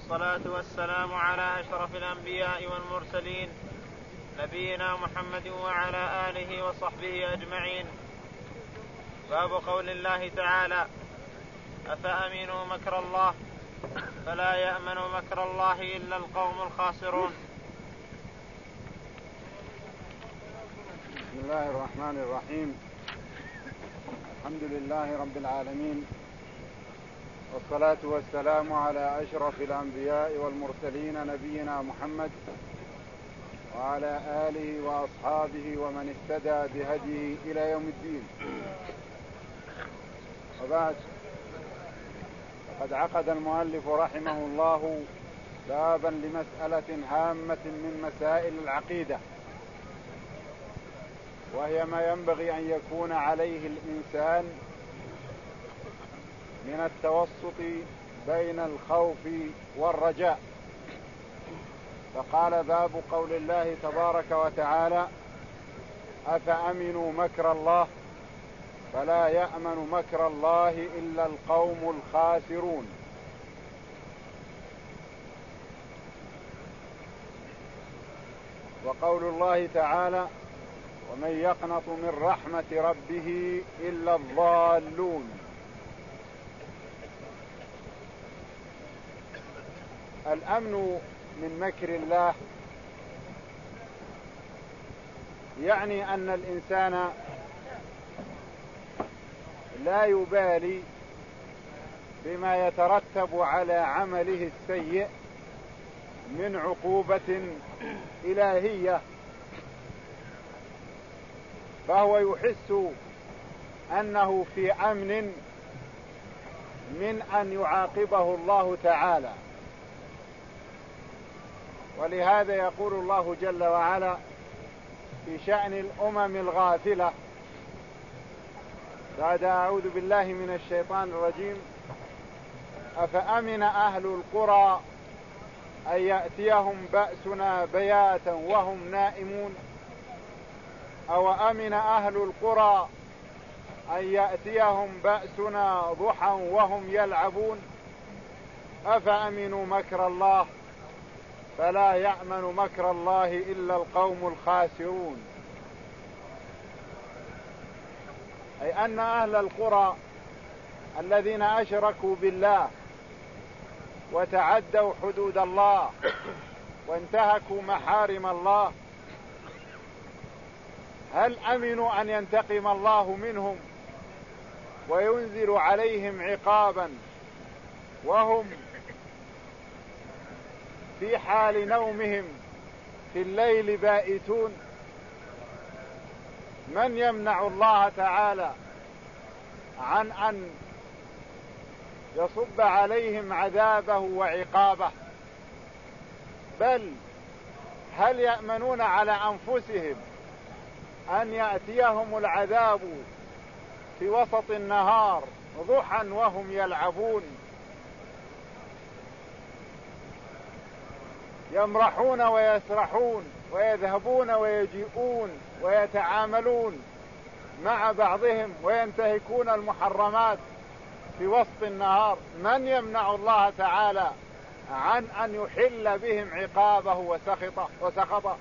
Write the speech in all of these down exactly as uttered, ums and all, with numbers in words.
والصلاة والسلام على أشرف الأنبياء والمرسلين نبينا محمد وعلى آله وصحبه أجمعين. باب قول الله تعالى: أفأمنوا مكر الله فلا يأمن مكر الله إلا القوم الخاسرون. بسم الله الرحمن الرحيم. الحمد لله رب العالمين، والصلاة والسلام على أشرف الأنبياء والمرسلين نبينا محمد وعلى آله وأصحابه ومن اهتدى بهديه إلى يوم الدين. وبعد، فقد عقد المؤلف رحمه الله بابا لمسألة هامة من مسائل العقيدة، وهي ما ينبغي أن يكون عليه الإنسان من التوسط بين الخوف والرجاء. فقال: باب قول الله تبارك وتعالى: أفأمنوا مكر الله فلا يأمن مكر الله إلا القوم الخاسرون. وقول الله تعالى: ومن يقنط من رحمة ربه إلا الضالون. الأمن من مكر الله يعني أن الإنسان لا يبالي بما يترتب على عمله السيء من عقوبة إلهية، فهو يحس أنه في أمن من أن يعاقبه الله تعالى. ولهذا يقول الله جل وعلا في شأن الأمم الغافلة بعد: أعوذ بالله من الشيطان الرجيم: أفأمن أهل القرى أن يأتيهم بأسنا بياتا وهم نائمون أو أمن أهل القرى أن يأتيهم بأسنا ضحى وهم يلعبون أفأمنوا مكر الله فلا يأمن مكر الله إلا القوم الخاسرون. أي أن أهل القرى الذين أشركوا بالله وتعدوا حدود الله وانتهكوا محارم الله، هل أمنوا أن ينتقم الله منهم وينزل عليهم عقابا وهم في حال نومهم في الليل بائتون؟ من يمنع الله تعالى عن أن يصب عليهم عذابه وعقابه؟ بل هل يأمنون على أنفسهم أن يأتيهم العذاب في وسط النهار ضحى وهم يلعبون، يمرحون ويسرحون ويذهبون ويجيئون ويتعاملون مع بعضهم وينتهكون المحرمات في وسط النهار؟ من يمنع الله تعالى عن أن يحل بهم عقابه وسخطه وسخطه؟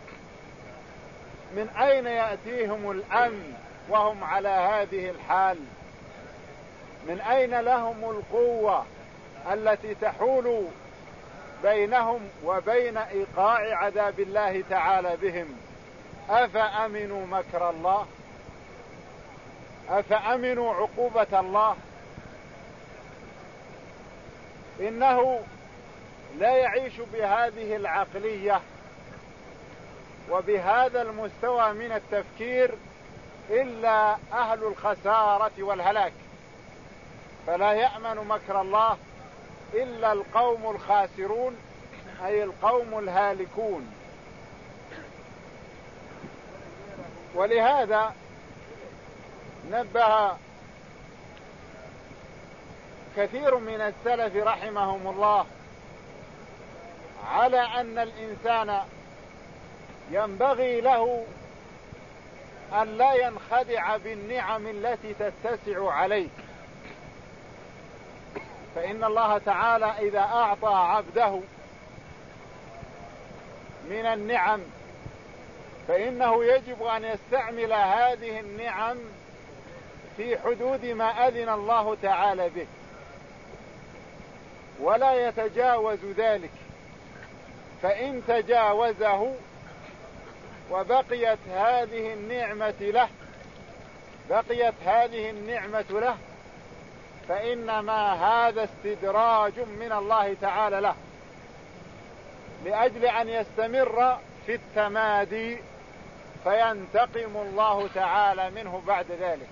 من أين يأتيهم الأمن وهم على هذه الحال؟ من أين لهم القوة التي تحول بينهم وبين إيقاع عذاب الله تعالى بهم؟ أفأمنوا مكر الله؟ أفأمنوا عقوبة الله؟ إنه لا يعيش بهذه العقلية وبهذا المستوى من التفكير إلا أهل الخسارة والهلاك. فلا يأمن مكر الله إلا القوم الخاسرون، أي القوم الهالكون. ولهذا نبه كثير من السلف رحمهم الله على أن الإنسان ينبغي له أن لا ينخدع بالنعم التي تتسع عليه، فإن الله تعالى إذا أعطى عبده من النعم فإنه يجب أن يستعمل هذه النعم في حدود ما أذن الله تعالى به، ولا يتجاوز ذلك. فإن تجاوزه وبقيت هذه النعمة له بقيت هذه النعمة له فإنما هذا استدراج من الله تعالى له، لأجل أن يستمر في التمادي فينتقم الله تعالى منه بعد ذلك.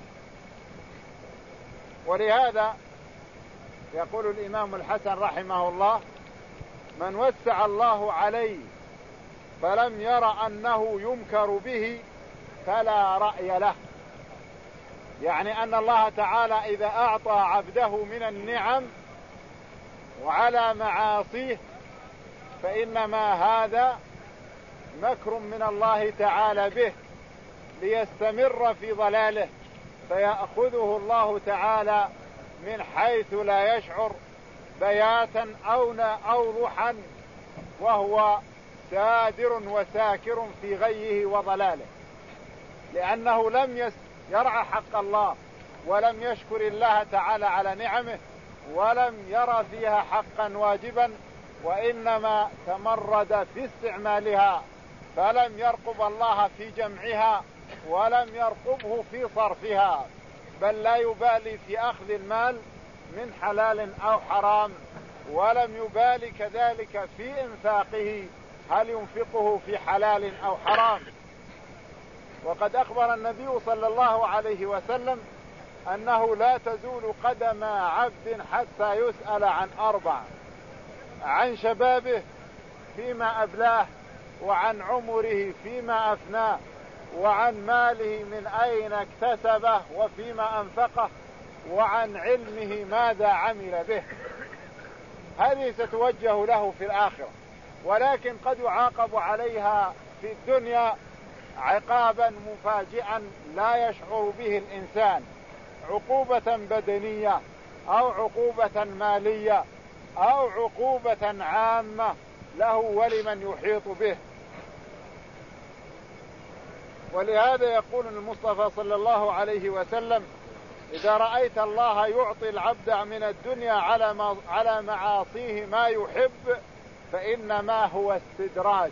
ولهذا يقول الإمام الحسن رحمه الله: من وسع الله عليه فلم ير أنه يمكر به فلا رأي له. يعني أن الله تعالى إذا أعطى عبده من النعم وعلى معاصيه فإنما هذا مكر من الله تعالى به ليستمر في ضلاله، فيأخذه الله تعالى من حيث لا يشعر بياتا أو ضحى وهو سادر وساكر في غيه وضلاله، لأنه لم يرعى حق الله ولم يشكر الله تعالى على نعمه ولم يرى فيها حقا واجبا، وإنما تمرد في استعمالها فلم يرقب الله في جمعها ولم يرقبه في صرفها، بل لا يبالي في أخذ المال من حلال أو حرام، ولم يبالي كذلك في إنفاقه هل ينفقه في حلال أو حرام. وقد أخبر النبي صلى الله عليه وسلم أنه لا تزول قدم عبد حتى يسأل عن أربع: عن شبابه فيما أبلاه، وعن عمره فيما أفناه، وعن ماله من أين اكتسبه وفيما أنفقه، وعن علمه ماذا عمل به. هذه ستوجه له في الآخرة، ولكن قد يعاقب عليها في الدنيا عقابا مفاجئا لا يشعر به الإنسان، عقوبة بدنية أو عقوبة مالية أو عقوبة عامة له ولمن يحيط به. ولهذا يقول المصطفى صلى الله عليه وسلم: إذا رأيت الله يعطي العبد من الدنيا على على معاصيه ما يحب فإنما هو استدراج،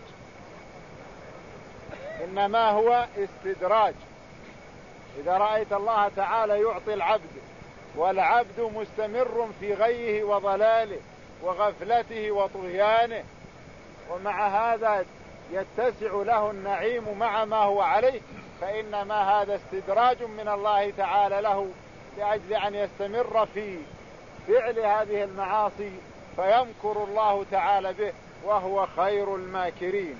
إنما هو استدراج. إذا رأيت الله تعالى يعطي العبد والعبد مستمر في غيه وضلاله وغفلته وطغيانه، ومع هذا يتسع له النعيم مع ما هو عليه، فإنما هذا استدراج من الله تعالى له لأجل أن يستمر في فعل هذه المعاصي فيمكر الله تعالى به وهو خير الماكرين.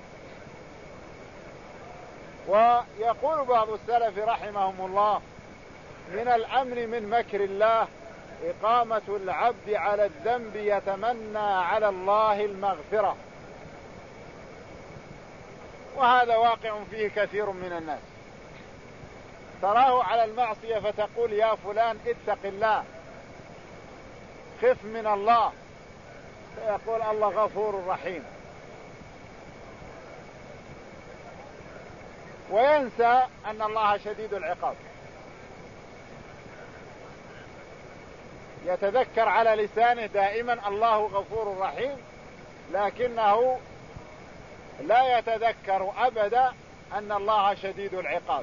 ويقول بعض السلف رحمهم الله: من الأمن من مكر الله إقامة العبد على الذنب يتمنى على الله المغفرة. وهذا واقع فيه كثير من الناس، تراه على المعصية فتقول: يا فلان اتق الله، خف من الله، فيقول: الله غفور رحيم، وينسى أن الله شديد العقاب. يتذكر على لسانه دائما الله غفور رحيم، لكنه لا يتذكر أبدا أن الله شديد العقاب.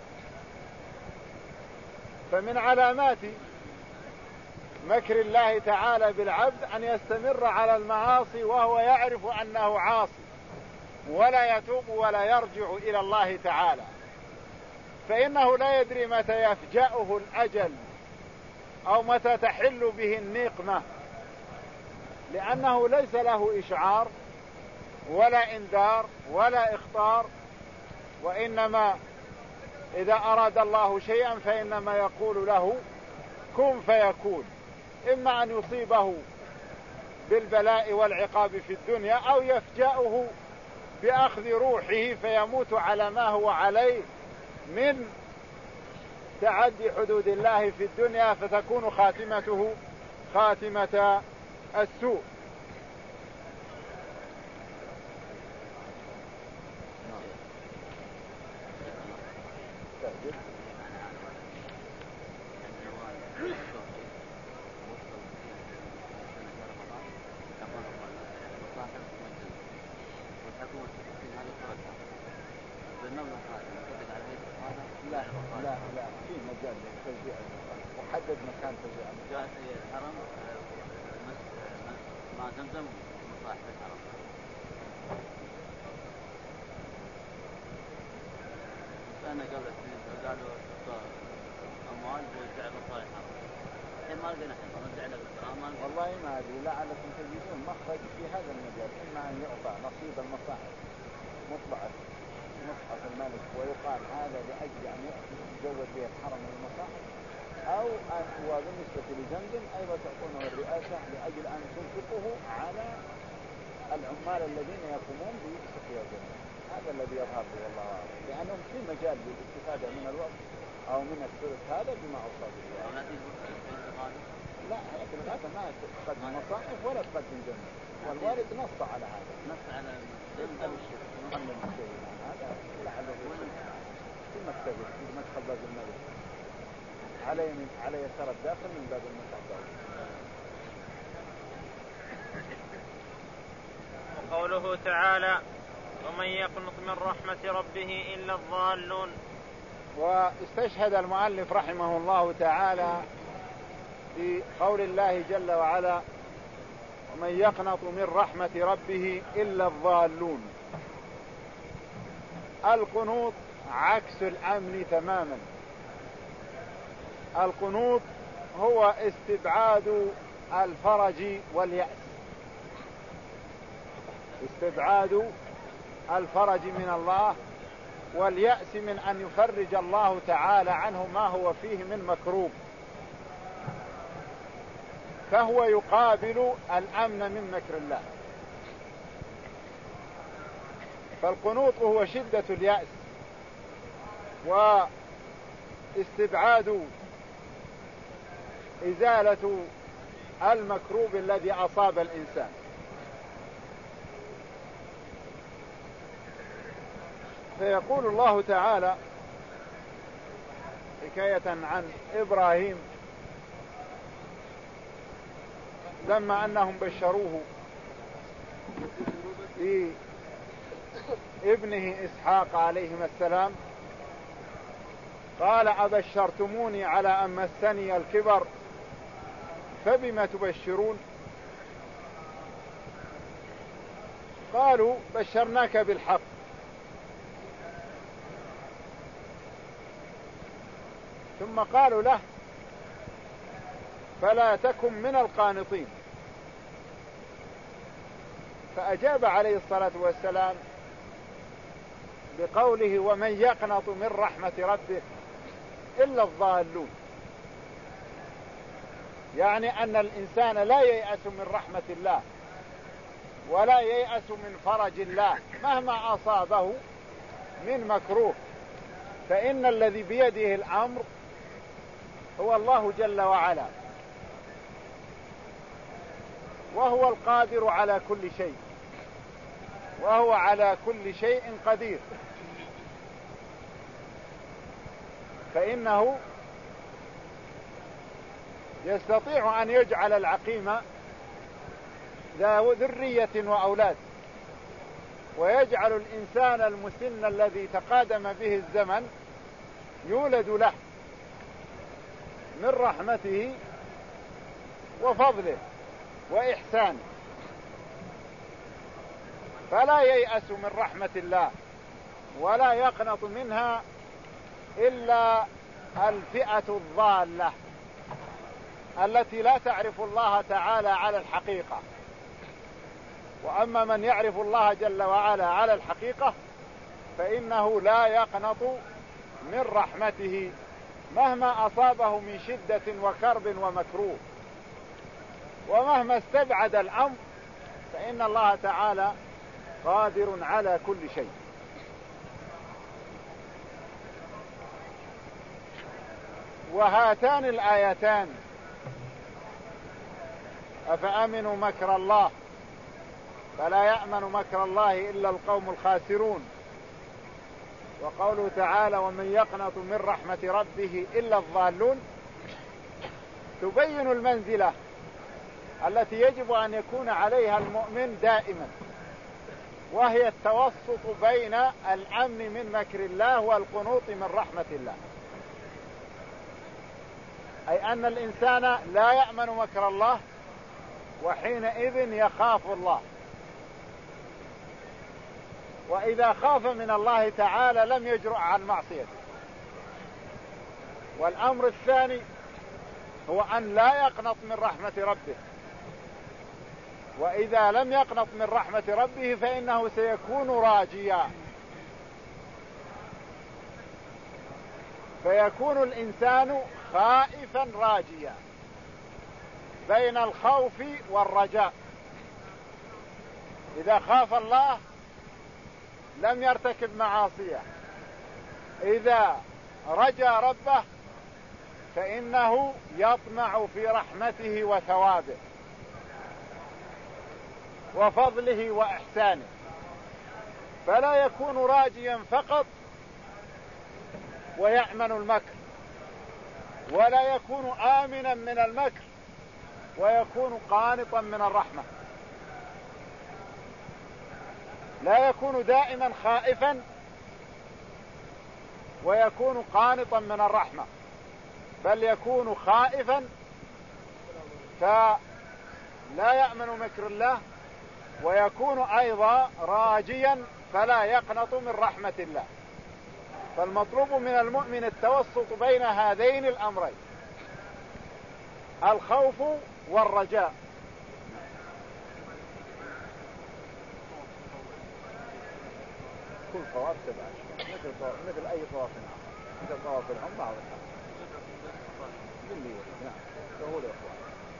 فمن علامات مكر الله تعالى بالعبد أن يستمر على المعاصي وهو يعرف أنه عاصي ولا يتوب ولا يرجع إلى الله تعالى، فإنه لا يدري متى يفجأه الأجل أو متى تحل به النقمة، لأنه ليس له إشعار ولا إنذار ولا إخطار، وإنما إذا أراد الله شيئا فإنما يقول له كن فيكون، إما أن يصيبه بالبلاء والعقاب في الدنيا أو يفجأه بأخذ روحه فيموت على ما هو عليه من تعدي حدود الله في الدنيا فتكون خاتمته خاتمة السوء. لا لا لا في مجال لتوزيع المصالح وحدد مكان توزيع المصالح. الحرم ما زمزم مصالح الحرم. سألنا قبل سنين قالوا أموال بوزع مصالح الحرم. الحين ما لقينا حين نرجع لك الأموال. والله ما أدري لعلكم تجدون مخرج في هذا المجال، إما أن يعطى نصيب المصاحف مطبعة مصحف الملك ويقال هذا لأجل أن يتزود به الحرم من المصاحف، أو أن وبالنسبة لزمزم أيضا تعطونه الرئاسة لأجل أن تنفقه على العمال الذين يقومون بسقيا زمزم. هذا الذي يظهر لي والله أعلم، لأنهم في مجال للاستفادة من الوقت أو من الثلث هذا بما أوصى به. لا هيئة الإغاثة ما تقدم مصاحف ولا تقدم زمزم، والوالد نص على هذا. نص على المشهد محمد الشهيد هذا لعله في مكتبه في مدخل باب الملك على يمين على يسار الداخل من باب المسعود. وقوله تعالى ومن يقنط من رحمة ربه إلا الضالون. واستشهد المؤلف رحمه الله تعالى بقول الله جل وعلا ومن يقنط من رحمة ربه إلا الضالون. القنوط عكس الأمن تماما. القنوط هو استبعاد الفرج واليأس، استبعاد الفرج من الله واليأس من أن يفرج الله تعالى عنه ما هو فيه من مكروب، فهو يقابل الأمن من مكر الله. فالقنوط هو شدة اليأس واستبعاد إزالة المكروب الذي أصاب الإنسان. فيقول الله تعالى حكاية عن إبراهيم لما أنهم بشروه بابنه إسحاق عليهما السلام قال أبشرتموني على أن مسني الكبر فبما تبشرون؟ قالوا بشرناك بالحق. ثم قالوا له فلا تكن من القانطين. فأجاب عليه الصلاة والسلام بقوله ومن يقنط من رحمة ربه إلا الضالون، يعني أن الإنسان لا ييأس من رحمة الله ولا ييأس من فرج الله مهما أصابه من مكروه، فإن الذي بيده الأمر هو الله جل وعلا، وهو القادر على كل شيء، وهو على كل شيء قدير. فإنه يستطيع أن يجعل العقيم ذا ذرية وأولاد، ويجعل الإنسان المسن الذي تقادم به الزمن يولد له من رحمته وفضله وإحسانه. فلا ييأس من رحمة الله ولا يقنط منها إلا الفئة الضالة التي لا تعرف الله تعالى على الحقيقة. وأما من يعرف الله جل وعلا على الحقيقة فإنه لا يقنط من رحمته مهما أصابه من شدة وكرب ومكروه، ومهما استبعد الأمر فإن الله تعالى قادر على كل شيء. وهاتان الآيتان أفأمنوا مكر الله فلا يأمن مكر الله إلا القوم الخاسرون. وقوله تعالى ومن يقنط من رحمة ربه إلا الضالون تبين المنزلة التي يجب أن يكون عليها المؤمن دائما، وهي التوسط بين الأمن من مكر الله والقنوط من رحمة الله، أي أن الإنسان لا يأمن مكر الله وحينئذ يخاف الله، وإذا خاف من الله تعالى لم يجرؤ عن معصيته. والأمر الثاني هو أن لا يقنط من رحمة ربه، وإذا لم يقنط من رحمة ربه فإنه سيكون راجيا، فيكون الإنسان خائفا راجيا بين الخوف والرجاء. إذا خاف الله لم يرتكب معاصيه، إذا رجا ربه فإنه يطمع في رحمته وثوابه وفضله وإحسانه، فلا يكون راجيا فقط ويأمن المكر، ولا يكون آمنا من المكر ويكون قانطا من الرحمة. لا يكون دائما خائفا ويكون قانطا من الرحمة، بل يكون خائفا فلا يأمن مكر الله، ويكون أيضا راجيا فلا يقنط من رحمة الله. فالمطلوب من المؤمن التوسط بين هذين الأمرين، الخوف والرجاء. كل طواف سبعة مثل مثل أي طواف آخر، مثل طواف العمرة أو الحج. نعم سهولة إخوان.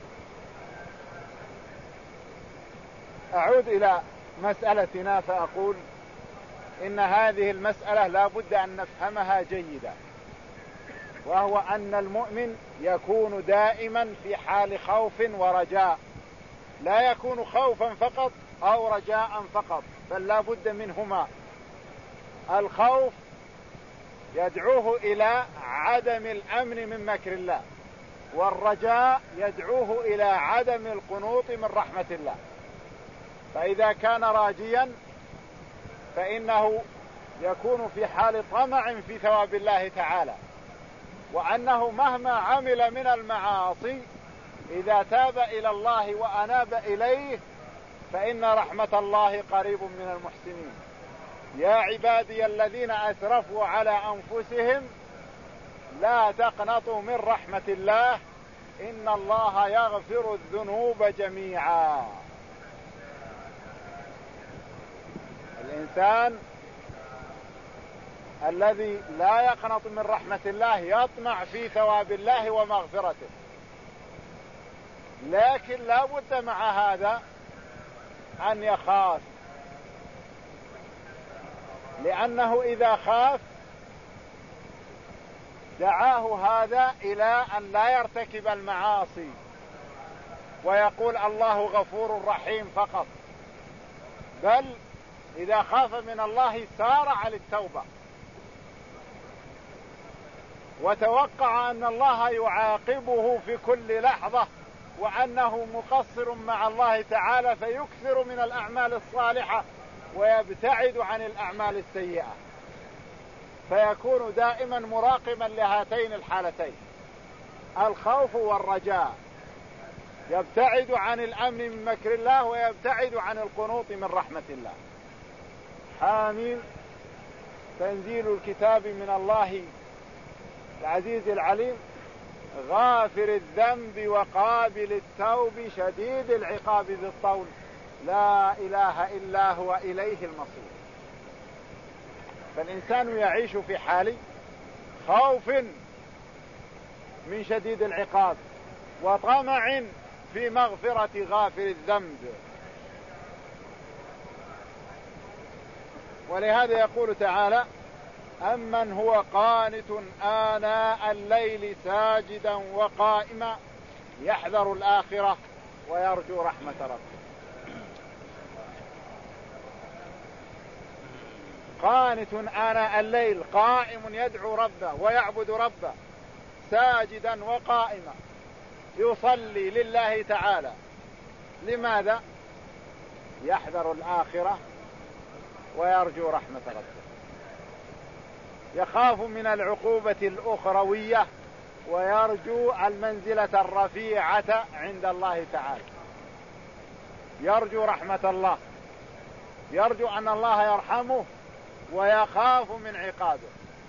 أعود إلى مسألتنا فأقول إن هذه المسألة لا بد أن نفهمها جيدا، وهو أن المؤمن يكون دائما في حال خوف ورجاء، لا يكون خوفا فقط أو رجاء فقط، بل لا بد منهما. الخوف يدعوه إلى عدم الأمن من مكر الله، والرجاء يدعوه إلى عدم القنوط من رحمة الله. فإذا كان راجيا فإنه يكون في حال طمع في ثواب الله تعالى، وأنه مهما عمل من المعاصي إذا تاب إلى الله وأناب إليه فإن رحمة الله قريب من المحسنين. يا عبادي الذين أسرفوا على أنفسهم لا تقنطوا من رحمة الله إن الله يغفر الذنوب جميعا. الإنسان الذي لا يقنط من رحمة الله يطمع في ثواب الله ومغفرته، لكن لا بد مع هذا أن يخاف، لأنه إذا خاف دعاه هذا إلى أن لا يرتكب المعاصي ويقول الله غفور رحيم فقط، بل إذا خاف من الله سارع للتوبة وتوقع أن الله يعاقبه في كل لحظة وأنه مقصر مع الله تعالى، فيكثر من الأعمال الصالحة ويبتعد عن الأعمال السيئة، فيكون دائما مراقبا لهاتين الحالتين، الخوف والرجاء، يبتعد عن الأمن من مكر الله ويبتعد عن القنوط من رحمة الله. حامين تنزيل الكتاب من الله العزيز العليم غافر الذنب وقابل التوب شديد العقاب ذي الطول لا إله إلا هو إليه المصير. فالإنسان يعيش في حال خوف من شديد العقاب وطمع في مغفرة غافر الذنب. ولهذا يقول تعالى أمن هو قانت آناء الليل ساجدا وقائما يحذر الآخرة ويرجو رحمة ربه. قانت آناء الليل قائم يدعو ربه ويعبد ربه ساجدا وقائما يصلي لله تعالى. لماذا؟ يحذر الآخرة ويرجو رحمة ربه، يخاف من العقوبة الأخروية ويرجو المنزلة الرفيعة عند الله تعالى، يرجو رحمة الله، يرجو أن الله يرحمه ويخاف من عقابه.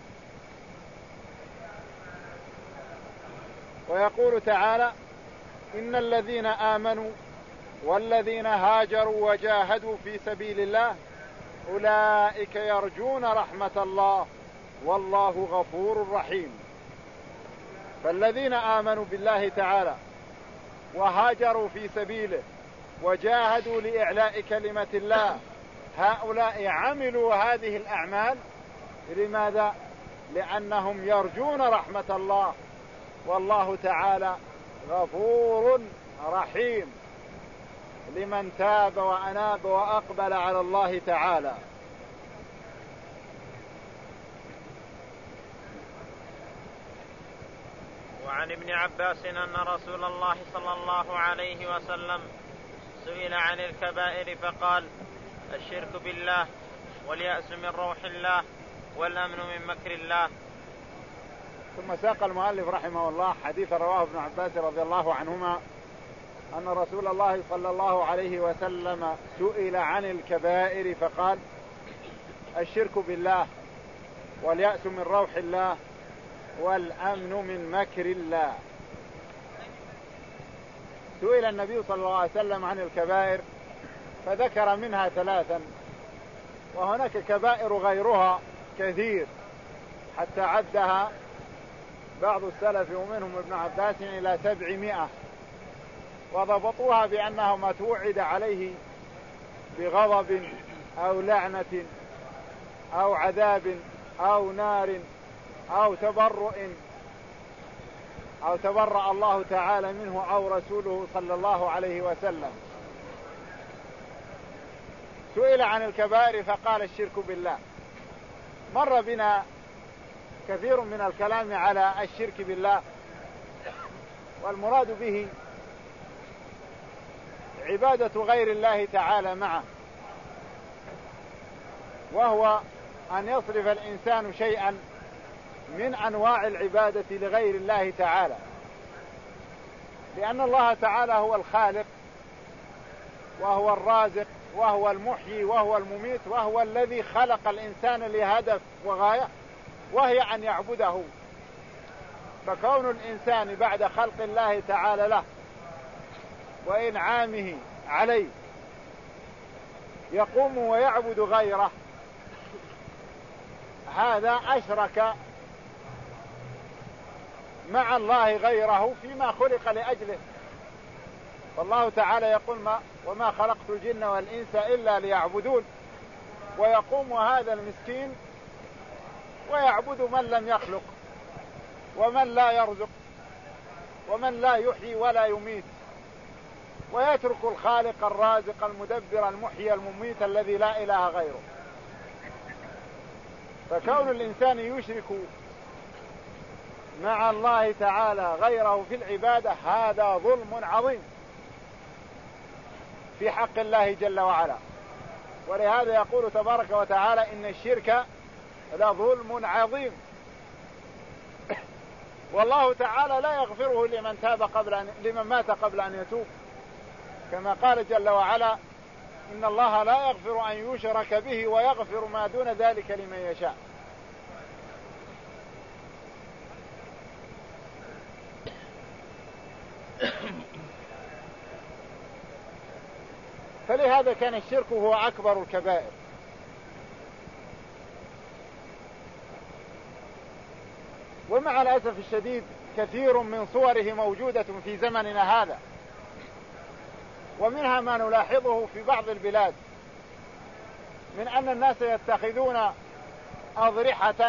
ويقول تعالى: إن الذين آمنوا والذين هاجروا وجاهدوا في سبيل الله أولئك يرجون رحمة الله والله غفور رحيم. فالذين آمنوا بالله تعالى وهاجروا في سبيله وجاهدوا لإعلاء كلمة الله هؤلاء عملوا هذه الأعمال لماذا؟ لأنهم يرجون رحمة الله والله تعالى غفور رحيم لمن تاب وأناب وأقبل على الله تعالى. وعن ابن عباس أن رسول الله صلى الله عليه وسلم سئل عن الكبائر فقال: الشرك بالله واليأس من روح الله والأمن من مكر الله. ثم ساق المؤلف رحمه الله حديث رواه ابن عباس رضي الله عنهما أن رسول الله صلى الله عليه وسلم سئل عن الكبائر فقال: الشرك بالله واليأس من روح الله والأمن من مكر الله. سئل النبي صلى الله عليه وسلم عن الكبائر فذكر منها ثلاثا، وهناك كبائر غيرها كثير حتى عدها بعض السلف ومنهم ابن عباس إلى سبعمائة، وضبطوها بأنه ما توعد عليه بغضب أو لعنة أو عذاب أو نار أو تبرؤ أو تبرأ الله تعالى منه أو رسوله صلى الله عليه وسلم. سئل عن الكبائر فقال: الشرك بالله. مر بنا كثير من الكلام على الشرك بالله، والمراد به عبادة غير الله تعالى معه، وهو أن يصرف الإنسان شيئا من أنواع العبادة لغير الله تعالى، لأن الله تعالى هو الخالق وهو الرازق وهو المحيي وهو المميت، وهو الذي خلق الإنسان لهدف وغاية وهي أن يعبده. فكون الإنسان بعد خلق الله تعالى له وإنعامه عليه يقوم ويعبد غيره، هذا أشرك مع الله غيره فيما خلق لأجله. فالله تعالى يقول: ما وما خلقت الجن والإنس إلا ليعبدون. ويقوم هذا المسكين ويعبد من لم يخلق ومن لا يرزق ومن لا يحيي ولا يميت، ويترك الخالق الرازق المدبر المحيي المميت الذي لا إله غيره. فكون الإنسان يشرك مع الله تعالى غيره في العبادة هذا ظلم عظيم في حق الله جل وعلا. ولهذا يقول تبارك وتعالى: إن الشرك لظلم عظيم. والله تعالى لا يغفره لمن تاب قبل أن لمن مات قبل أن يتوب، كما قال جل وعلا: إن الله لا يغفر أن يشرك به ويغفر ما دون ذلك لمن يشاء. فلهذا كان الشرك هو أكبر الكبائر. ومع الأسف الشديد كثير من صوره موجودة في زمننا هذا، ومنها ما نلاحظه في بعض البلاد من أن الناس يتخذون أضرحة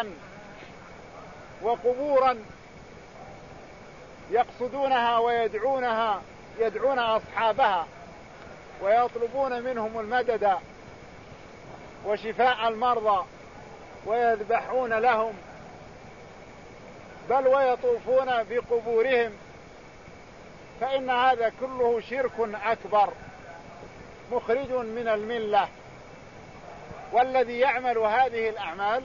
وقبورا يقصدونها ويدعونها يدعون أصحابها ويطلبون منهم المدد وشفاء المرضى ويذبحون لهم، بل ويطوفون بقبورهم، فإن هذا كله شرك أكبر مخرج من الملة. والذي يعمل هذه الأعمال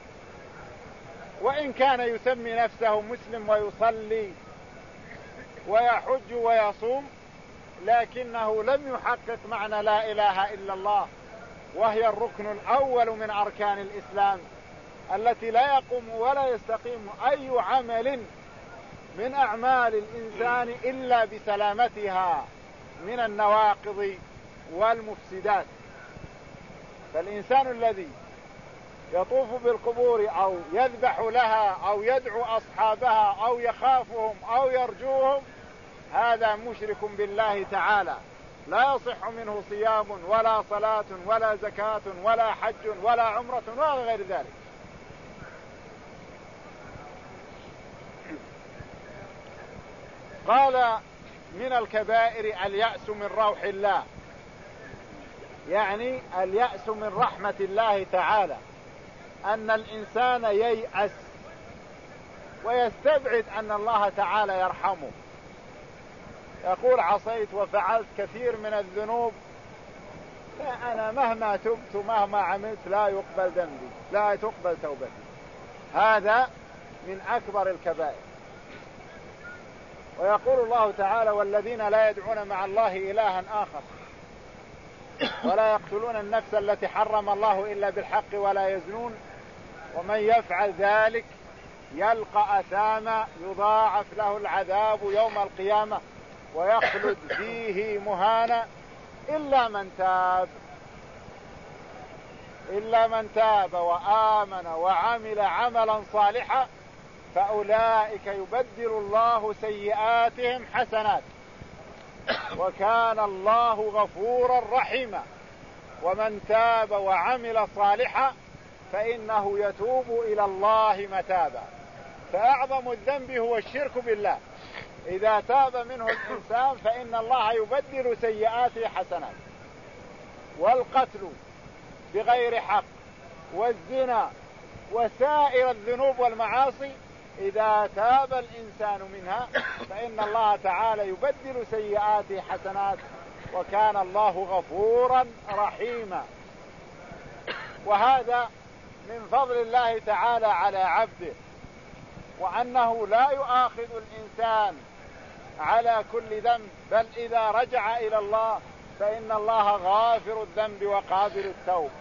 وإن كان يسمي نفسه مسلم ويصلي ويحج ويصوم، لكنه لم يحقق معنى لا إله إلا الله، وهي الركن الأول من أركان الإسلام التي لا يقوم ولا يستقيم أي عمل من أعمال الإنسان إلا بسلامتها من النواقض والمفسدات. فالإنسان الذي يطوف بالقبور أو يذبح لها أو يدعو أصحابها أو يخافهم أو يرجوهم، هذا مشرك بالله تعالى، لا يصح منه صيام ولا صلاة ولا زكاة ولا حج ولا عمرة ولا غير ذلك. قال من الكبائر اليأس من روح الله، يعني اليأس من رحمة الله تعالى، أن الإنسان ييأس ويستبعد أن الله تعالى يرحمه، يقول عصيت وفعلت كثير من الذنوب، لا أنا مهما تبت مهما عملت لا يقبل ذنبي، لا تقبل توبتي. هذا من أكبر الكبائر. ويقول الله تعالى والذين لا يدعون مع الله إلها آخر ولا يقتلون النفس التي حرم الله إلا بالحق ولا يزنون ومن يفعل ذلك يلقى أثاما يضاعف له العذاب يوم القيامة ويخلد فيه مهانا إلا من تاب إلا من تاب وآمن وعمل عملا صالحا فأولئك يبدل الله سيئاتهم حسنات وكان الله غفورا رحيما. ومن تاب وعمل صالحا فإنه يتوب إلى الله متابا. فأعظم الذنب هو الشرك بالله، إذا تاب منه الإنسان فإن الله يبدل سيئاته حسنات. والقتل بغير حق والزنا وسائر الذنوب والمعاصي إذا تاب الإنسان منها فإن الله تعالى يبدل سيئاته حسنات وكان الله غفورا رحيما. وهذا من فضل الله تعالى على عبده، وأنه لا يؤاخذ الإنسان على كل ذنب، بل إذا رجع إلى الله فإن الله غافر الذنب وقابل التوب.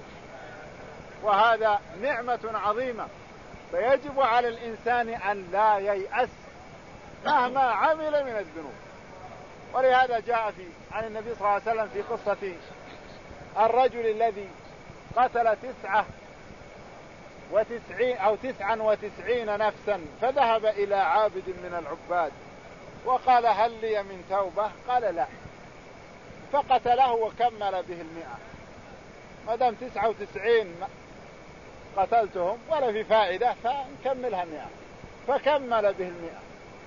وهذا نعمة عظيمة، فيجب على الإنسان أن لا ييأس مهما عمل من الذنوب. ولهذا جاء في عن النبي صلى الله عليه وسلم في قصة الرجل الذي قتل تسعة وتسعين أو تسعا وتسعين نفسا فذهب إلى عابد من العباد وقال هل لي من توبة؟ قال لا، فقتله وكمل به المئة. ما دام تسعة وتسعين قتلتهم ولا في فائدة فنكملها المئة، فكمل به المئة.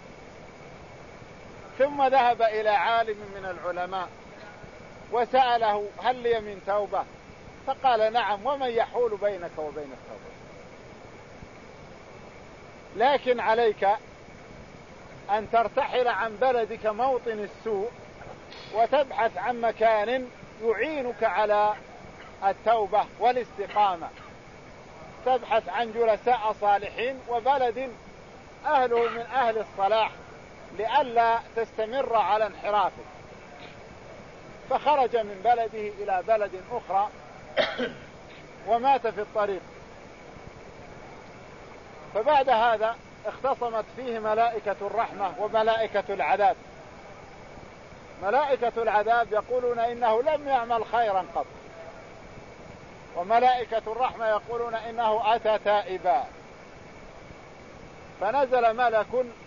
ثم ذهب إلى عالم من العلماء وسأله هل لي من توبة؟ فقال نعم، ومن يحول بينك وبين التوبة؟ لكن عليك أن ترتحل عن بلدك موطن السوء وتبحث عن مكان يعينك على التوبة والاستقامة، تبحث عن جلساء صالحين وبلد أهله من أهل الصلاح لئلا تستمر على انحرافك. فخرج من بلده إلى بلد أخرى ومات في الطريق. فبعد هذا اختصمت فيه ملائكة الرحمة وملائكة العذاب. ملائكة العذاب يقولون إنه لم يعمل خيرا قط، وملائكة الرحمة يقولون إنه أتى تائبا. فنزل ملك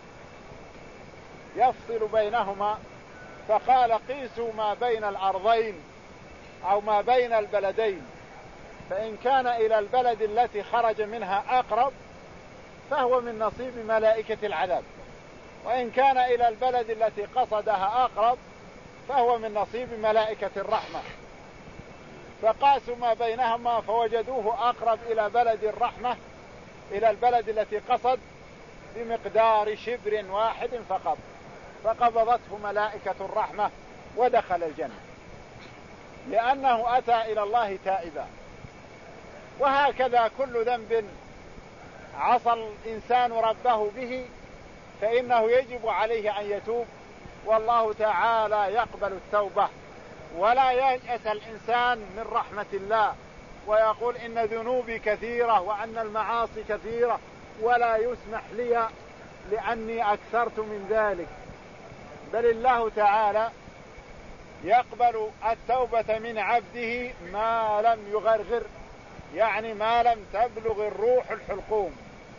يفصل بينهما فقال قيسوا ما بين الأرضين أو ما بين البلدين، فإن كان إلى البلد التي خرج منها أقرب فهو من نصيب ملائكة العذاب، وإن كان إلى البلد التي قصدها أقرب فهو من نصيب ملائكة الرحمة، فقاسوا ما بينهما فوجدوه أقرب إلى بلد الرحمة، إلى البلد التي قصد، بمقدار شبر واحد فقط، فقبضته ملائكة الرحمة ودخل الجنة لأنه أتى إلى الله تائبا. وهكذا كل ذنب عصى الإنسان ربه به فإنه يجب عليه أن يتوب، والله تعالى يقبل التوبة، ولا ييأس الإنسان من رحمة الله ويقول إن ذنوبي كثيرة وأن المعاصي كثيرة ولا يسمح لي لأني أكثرت من ذلك، بل الله تعالى يقبل التوبة من عبده ما لم يغرغر، يعني ما لم تبلغ الروح الحلقوم.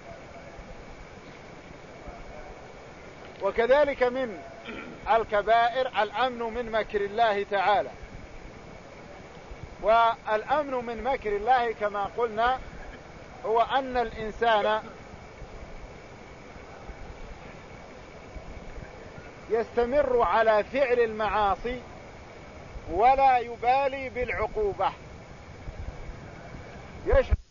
وكذلك من الكبائر الأمن من مكر الله تعالى. والأمن من مكر الله كما قلنا هو أن الإنسان يستمر على فعل المعاصي ولا يبالي بالعقوبة، يشعر